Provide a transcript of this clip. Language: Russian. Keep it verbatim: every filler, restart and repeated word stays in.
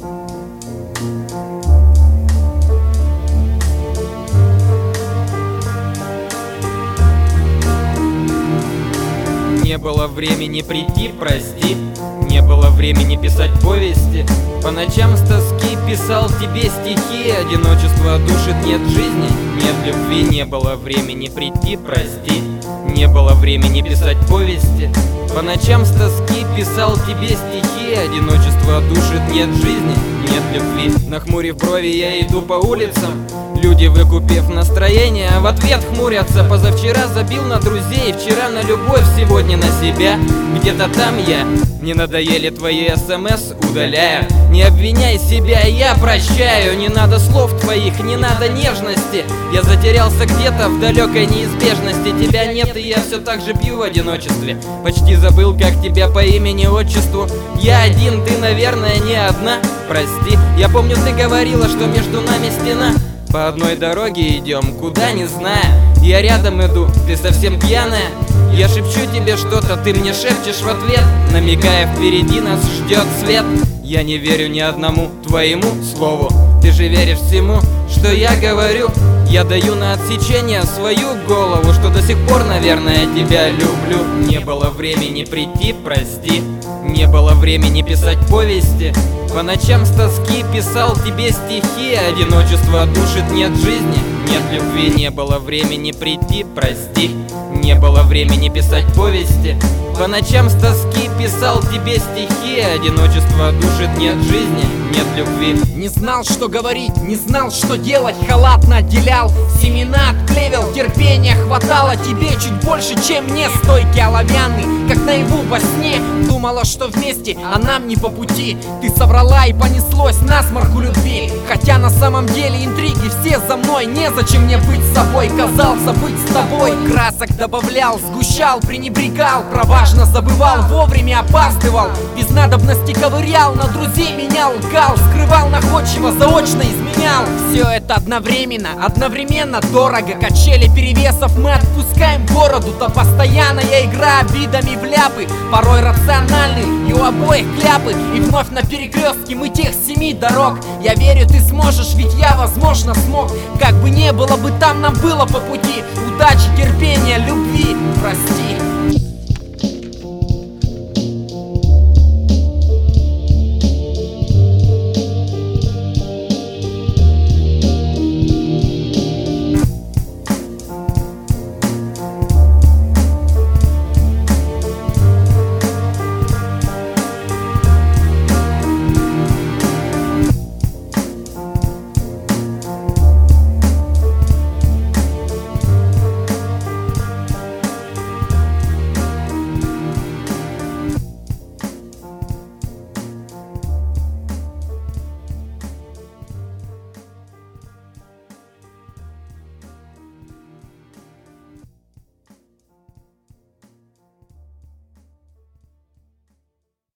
Не было времени прийти, прости. Не было времени писать повести. По ночам с тоски писал тебе стихи. Одиночество душит, нет жизни, нет любви. Не было времени прийти, прости. Не было времени писать повести. По ночам с тоски писал тебе стихи. Одиночество душит, нет жизни, нет любви. Нахмурив брови, я иду по улицам. Люди, выкупив настроение, в ответ хмурятся. Позавчера забил на друзей, вчера на любовь, сегодня на себя. Где-то там я. Не надоели твои смс, удаляю. Не обвиняй себя, я прощаю. Не надо слов твоих, не надо нежности. Я затерялся где-то в далекой неизбежности. Тебя нет, и я все так же пью в одиночестве. Почти забыл, как тебя по имени, отчеству. Я один, ты, наверное, не одна. Прости, я помню, ты говорила, что между нами стена. По одной дороге идем, куда не зная. Я рядом иду, ты совсем пьяная. Я шепчу тебе что-то, ты мне шепчешь в ответ, намекая, впереди нас ждет свет. Я не верю ни одному твоему слову. Ты же веришь всему, что я говорю. Я даю на отсечение свою голову, что до сих пор, наверное, тебя люблю. Не было времени прийти, прости. Не было времени писать повести. По ночам с тоски писал тебе стихи. Одиночество душит, нет жизни, нет любви. Не было времени прийти, прости. Не было времени писать повести. По ночам с тоски писал тебе стихи. Одиночество душит, нет жизни, нет любви. Не знал, что говорить, не знал, что делать. Халатно отделял семена от плевел. Терпения хватало тебе чуть больше, чем мне. Стойкий оловянный, как наяву во сне. Думала, что вместе, а нам не по пути. Ты соврала и понеслось насморку любви. Хотя на самом деле интриги все за мной. Незачем мне быть собой, казался быть с тобой. Красок добавлял, сгущал, пренебрегал. Про важно забывал, вовремя опаздывал. Без надобности ковырял, на друзей меня лгал. Скрывал находчиво, заочно изменял. Все это одновременно, одновременно дорого. Качели перевесов мы отпускаем городу-то. Постоянная игра обидами в ляпы. Порой рациональны, и у обоих кляпы. И вновь на перекрестке мы тех семи дорог. Я верю, ты сможешь, ведь я, возможно, смог. Как бы не было бы там, нам было по пути. Удачи, терпения, любви, прости.